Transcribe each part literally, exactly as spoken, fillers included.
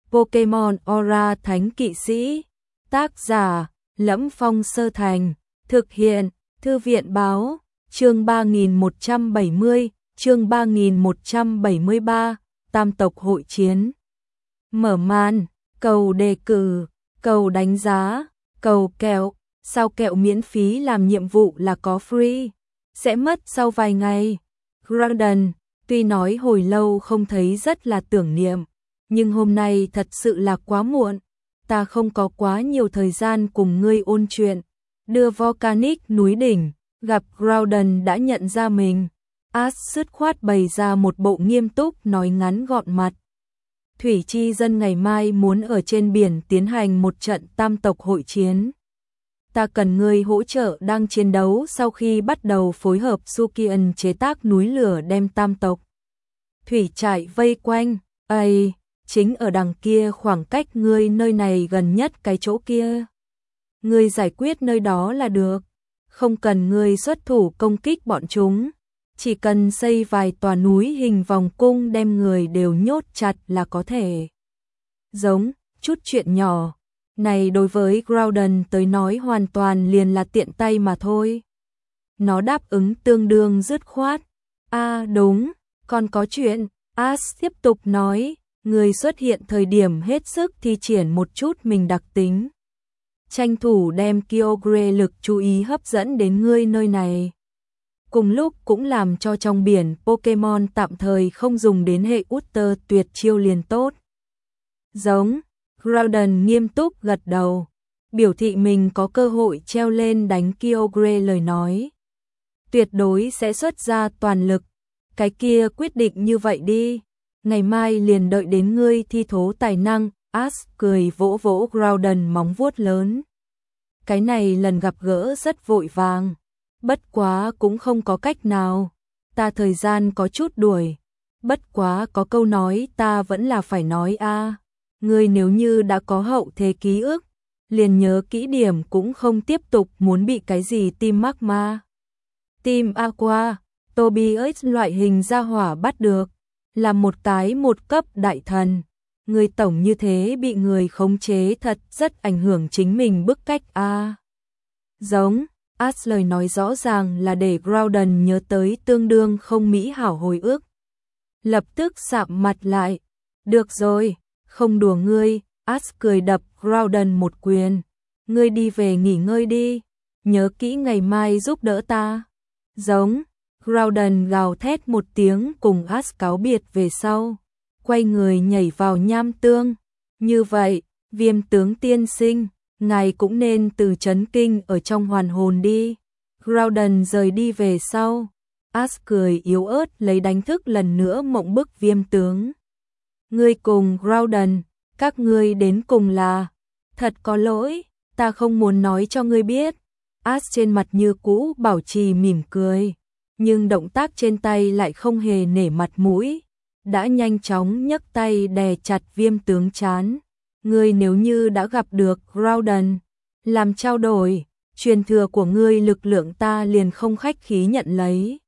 Pokemon Aura Thánh Kỵ Sĩ. Tác giả Lẫm Phong Sơ Thành. Thực hiện Thư viện Báo. Chương ba nghìn một trăm bảy mươi, chương ba nghìn một trăm bảy mươi ba, Tam tộc hội chiến. Mở màn, cầu đề cử, cầu đánh giá, cầu kẹo, sao kẹo miễn phí làm nhiệm vụ là có free, sẽ mất sau vài ngày. Groudon, tuy nói hồi lâu không thấy rất là tưởng niệm, nhưng hôm nay thật sự là quá muộn, ta không có quá nhiều thời gian cùng ngươi ôn chuyện. Đưa Volcanic núi đỉnh, gặp Groudon đã nhận ra mình. Ash sứt khoát bày ra một bộ nghiêm túc nói ngắn gọn mặt. Thủy Chi Dân ngày mai muốn ở trên biển tiến hành một trận tam tộc hội chiến. Ta cần ngươi hỗ trợ đang chiến đấu sau khi bắt đầu phối hợp Sukian chế tác núi lửa đem tam tộc thủy trại vây quanh. Ây, chính ở đằng kia, khoảng cách ngươi nơi này gần nhất cái chỗ kia. Ngươi giải quyết nơi đó là được, không cần ngươi xuất thủ công kích bọn chúng, chỉ cần xây vài tòa núi hình vòng cung đem người đều nhốt chặt là có thể. Giống, chút chuyện nhỏ này đối với Groudon tới nói hoàn toàn liền là tiện tay mà thôi. Nó đáp ứng tương đương dứt khoát. À đúng, còn có chuyện. Ash tiếp tục nói, người xuất hiện thời điểm hết sức thi triển một chút mình đặc tính, tranh thủ đem Kyogre lực chú ý hấp dẫn đến ngươi nơi này. Cùng lúc cũng làm cho trong biển Pokemon tạm thời không dùng đến hệ Utter tuyệt chiêu liền tốt. Giống, Groudon nghiêm túc gật đầu, biểu thị mình có cơ hội treo lên đánh Kyogre lời nói. Tuyệt đối sẽ xuất ra toàn lực. Cái kia quyết định như vậy đi, ngày mai liền đợi đến ngươi thi thố tài năng. Ash cười vỗ vỗ Groudon móng vuốt lớn. Cái này lần gặp gỡ rất vội vàng, bất quá cũng không có cách nào, ta thời gian có chút đuổi, bất quá có câu nói ta vẫn là phải nói a, à. Ngươi nếu như đã có hậu thế ký ức, liền nhớ kỹ điểm cũng không tiếp tục muốn bị cái gì Team Magma, Team Aqua, Tobias loại hình gia hỏa bắt được, là một cái một cấp đại thần. Người tổng như thế bị người khống chế thật rất ảnh hưởng chính mình bức cách a. À. Giống, Ash lời nói rõ ràng là để Groudon nhớ tới tương đương không mỹ hảo hồi ức. Lập tức sạm mặt lại. Được rồi, không đùa ngươi. Ash cười đập Groudon một quyền. Ngươi đi về nghỉ ngơi đi, nhớ kỹ ngày mai giúp đỡ ta. Giống, Groudon gào thét một tiếng cùng Ash cáo biệt về sau, quay người nhảy vào nham tương. Như vậy, Viêm tướng tiên sinh, ngài cũng nên từ chấn kinh ở trong hoàn hồn đi. Groudon rời đi về sau, Ash cười yếu ớt lấy đánh thức lần nữa mộng bức Viêm tướng. Ngươi cùng Groudon, các ngươi đến cùng là, thật có lỗi, ta không muốn nói cho ngươi biết. Ash trên mặt như cũ bảo trì mỉm cười, nhưng động tác trên tay lại không hề nể mặt mũi, đã nhanh chóng nhấc tay đè chặt Viêm tướng trán. Ngươi nếu như đã gặp được Groudon, làm trao đổi, truyền thừa của ngươi lực lượng ta liền không khách khí nhận lấy.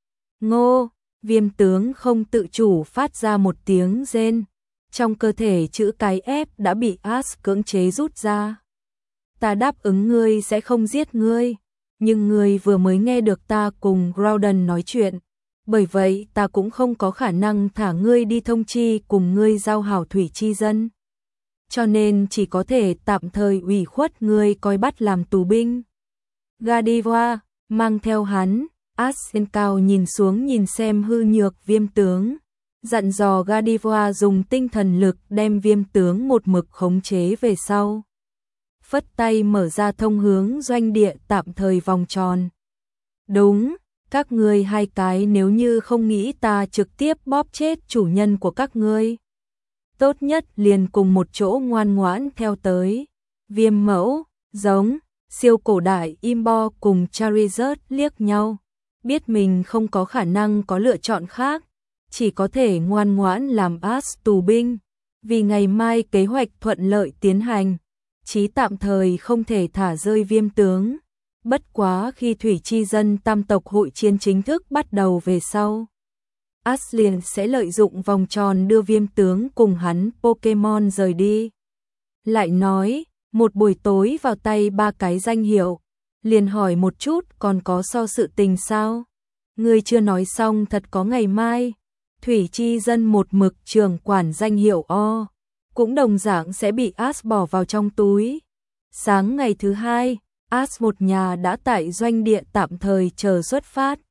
Ngô, Viêm tướng không tự chủ phát ra một tiếng rên, trong cơ thể chữ cái F đã bị Ash cưỡng chế rút ra. Ta đáp ứng ngươi sẽ không giết ngươi, nhưng ngươi vừa mới nghe được ta cùng Groudon nói chuyện, bởi vậy ta cũng không có khả năng thả ngươi đi thông chi cùng ngươi giao hảo Thủy Chi Dân. Cho nên chỉ có thể tạm thời ủy khuất ngươi coi bắt làm tù binh. Gardevoir mang theo hắn. Ash trên cao nhìn xuống nhìn xem hư nhược Viêm tướng, dặn dò Gardevoir dùng tinh thần lực đem Viêm tướng một mực khống chế về sau. Phất tay mở ra thông hướng doanh địa tạm thời vòng tròn. Đúng, các ngươi hai cái nếu như không nghĩ ta trực tiếp bóp chết chủ nhân của các ngươi, tốt nhất liền cùng một chỗ ngoan ngoãn theo tới. Viêm mẫu, giống, siêu cổ đại Imbo cùng Charizard liếc nhau, biết mình không có khả năng có lựa chọn khác, chỉ có thể ngoan ngoãn làm Ash tù binh, vì ngày mai kế hoạch thuận lợi tiến hành, chí tạm thời không thể thả rơi Viêm tướng. Bất quá khi Thủy Chi Dân tam tộc hội chiến chính thức bắt đầu về sau, Ash liền sẽ lợi dụng vòng tròn đưa viêm tướng cùng hắn Pokemon rời đi. Lại nói, một buổi tối vào tay ba cái danh hiệu, liền hỏi một chút còn có so sự tình sao? Ngươi chưa nói xong thật có ngày mai. Thủy Chi Dân một mực trưởng quản danh hiệu O, cũng đồng dạng sẽ bị Ash bỏ vào trong túi. Sáng ngày thứ hai, Ash một nhà đã tại doanh địa tạm thời chờ xuất phát.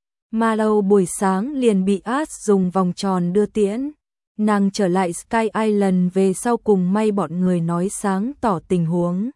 Mallow buổi sáng liền bị Ash dùng vòng tròn đưa tiễn. Nàng trở lại Sky Island về sau cùng May bọn người nói sáng tỏ tình huống.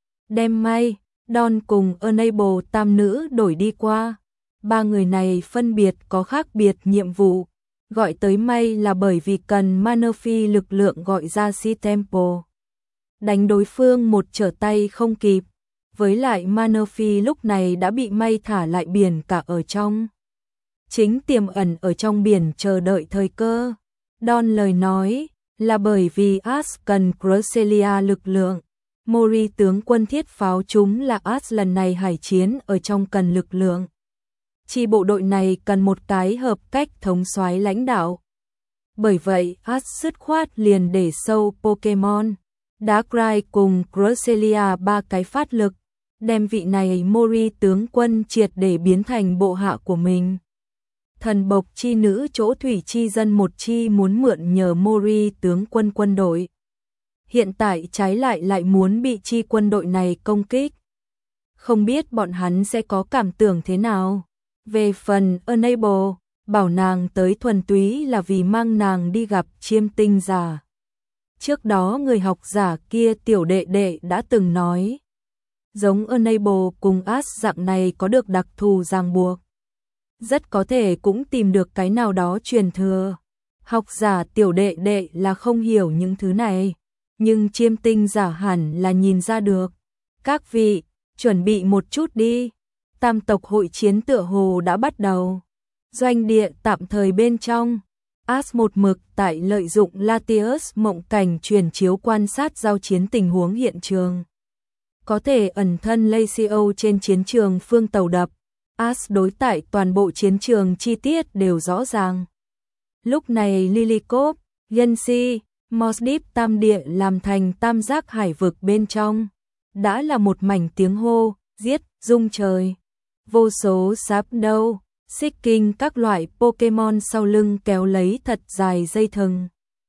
Đem May, Dawn cùng Enable tam nữ đổi đi qua. Ba người này phân biệt có khác biệt nhiệm vụ. Gọi tới May là bởi vì cần Manaphy lực lượng gọi ra Si Temple. Đánh đối phương một trở tay không kịp. Với lại Manaphy lúc này đã bị May thả lại biển cả ở trong. Chính tiềm ẩn ở trong biển chờ đợi thời cơ. Dawn lời nói là bởi vì Ash cần Cresselia lực lượng. Mori tướng quân thiết pháo chúng là Ash lần này hải chiến ở trong cần lực lượng. Chi bộ đội này cần một cái hợp cách thống soái lãnh đạo. Bởi vậy Ash dứt khoát liền để sâu Pokemon, Darkrai cùng Cresselia ba cái phát lực, đem vị này Mori tướng quân triệt để biến thành bộ hạ của mình. Thần bộc chi nữ chỗ Thủy Chi Dân một chi muốn mượn nhờ Mori tướng quân quân đội. Hiện tại trái lại lại muốn bị chi quân đội này công kích. Không biết bọn hắn sẽ có cảm tưởng thế nào. Về phần Enable, bảo nàng tới thuần túy là vì mang nàng đi gặp chiêm tinh giả. Trước đó người học giả kia tiểu đệ đệ đã từng nói. Giống Enable cùng Ash dạng này có được đặc thù ràng buộc. Rất có thể cũng tìm được cái nào đó truyền thừa. Học giả tiểu đệ đệ là không hiểu những thứ này. Nhưng chiêm tinh giả hẳn là nhìn ra được. Các vị, chuẩn bị một chút đi. Tam tộc hội chiến tựa hồ đã bắt đầu. Doanh địa tạm thời bên trong. Ash một mực tại lợi dụng Latius mộng cảnh truyền chiếu quan sát giao chiến tình huống hiện trường. Có thể ẩn thân Lacio trên chiến trường phương tàu đập. Ash đối tại toàn bộ chiến trường chi tiết đều rõ ràng. Lúc này Lilycop, Yancy, Mos Deep tam địa làm thành tam giác hải vực bên trong. Đã là một mảnh tiếng hô, giết, rung trời. Vô số Zapdos, Seeking các loại Pokemon sau lưng kéo lấy thật dài dây thừng.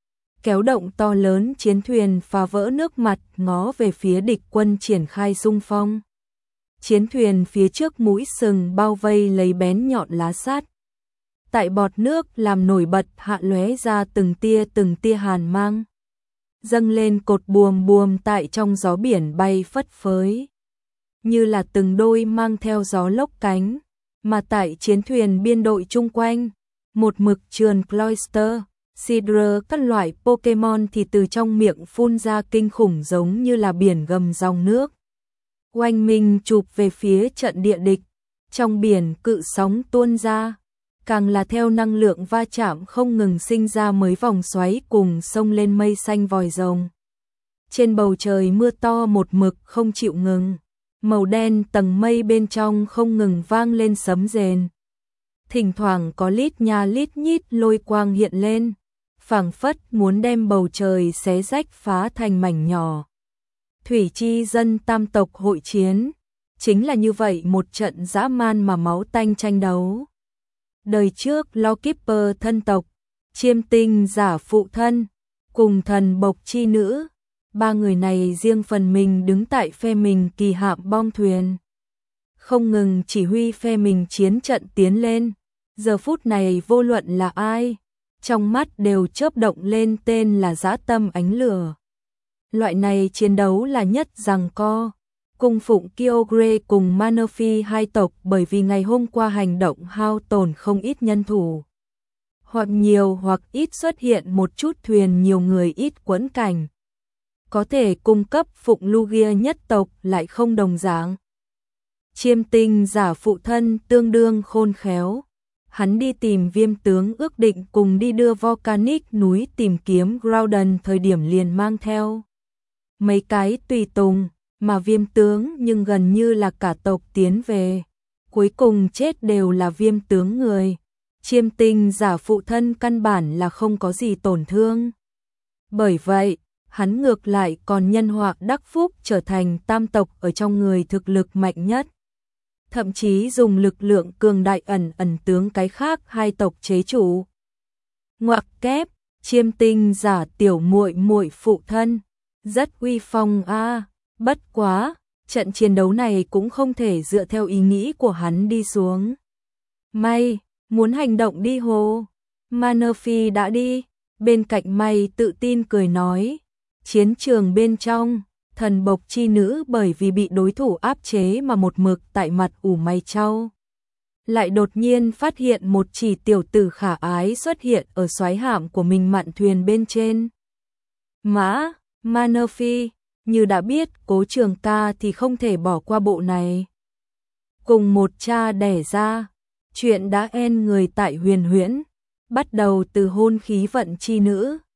Kéo động to lớn chiến thuyền phá vỡ nước mặt ngó về phía địch quân triển khai xung phong. Chiến thuyền phía trước mũi sừng bao vây lấy bén nhọn lá sắt. Tại bọt nước làm nổi bật hạ lóe ra từng tia từng tia hàn mang. Dâng lên cột buồm buồm tại trong gió biển bay phất phới. Như là từng đôi mang theo gió lốc cánh. Mà tại chiến thuyền biên đội chung quanh, một mực trườn Cloyster, Sidra các loại Pokemon thì từ trong miệng phun ra kinh khủng giống như là biển gầm dòng nước. Oanh minh chụp về phía trận địa địch, trong biển cự sóng tuôn ra, càng là theo năng lượng va chạm không ngừng sinh ra mấy vòng xoáy cùng sông lên mây xanh vòi rồng. Trên bầu trời mưa to một mực không chịu ngừng, màu đen tầng mây bên trong không ngừng vang lên sấm rền. Thỉnh thoảng có lít nha lít nhít lôi quang hiện lên, phảng phất muốn đem bầu trời xé rách phá thành mảnh nhỏ. Thủy Chi Dân tam tộc hội chiến, chính là như vậy một trận dã man mà máu tanh tranh đấu. Đời trước Lawkeeper thân tộc, chiêm tinh giả phụ thân, cùng thần bộc chi nữ, ba người này riêng phần mình đứng tại phe mình kỳ hạm bom thuyền. Không ngừng chỉ huy phe mình chiến trận tiến lên, giờ phút này vô luận là ai, trong mắt đều chớp động lên tên là dã tâm ánh lửa. Loại này chiến đấu là nhất giằng co. Cung phụng Kyogre cùng Manaphy hai tộc bởi vì ngày hôm qua hành động hao tổn không ít nhân thủ. Hoặc nhiều hoặc ít xuất hiện một chút thuyền nhiều người ít quẫn cảnh. Có thể cung cấp phụng Lugia nhất tộc lại không đồng dạng. Chiêm tinh giả phụ thân tương đương khôn khéo. Hắn đi tìm viêm tướng ước định cùng đi đưa Volcanic núi tìm kiếm Groudon thời điểm liền mang theo mấy cái tùy tùng, mà viêm tướng nhưng gần như là cả tộc tiến về. Cuối cùng chết đều là viêm tướng người. Chiêm tinh giả phụ thân căn bản là không có gì tổn thương. Bởi vậy, hắn ngược lại còn nhân họa đắc phúc trở thành tam tộc ở trong người thực lực mạnh nhất. Thậm chí dùng lực lượng cường đại ẩn ẩn tướng cái khác hai tộc chế chủ. Ngoặc kép, chiêm tinh giả tiểu muội muội phụ thân, rất uy phong a, à. Bất quá, trận chiến đấu này cũng không thể dựa theo ý nghĩ của hắn đi xuống. May, muốn hành động đi hồ. Manaphy đã đi, bên cạnh May tự tin cười nói, chiến trường bên trong, thần bộc chi nữ bởi vì bị đối thủ áp chế mà một mực tại mặt ủ mày chau. Lại đột nhiên phát hiện một chỉ tiểu tử khả ái xuất hiện ở xoáy hạm của mình mạn thuyền bên trên. Mã, Manaphy, như đã biết Cố Trường Ca thì không thể bỏ qua bộ này. Cùng một cha đẻ ra, chuyện đã en người tại Huyền Huyễn, bắt đầu từ hôn khí vận chi nữ.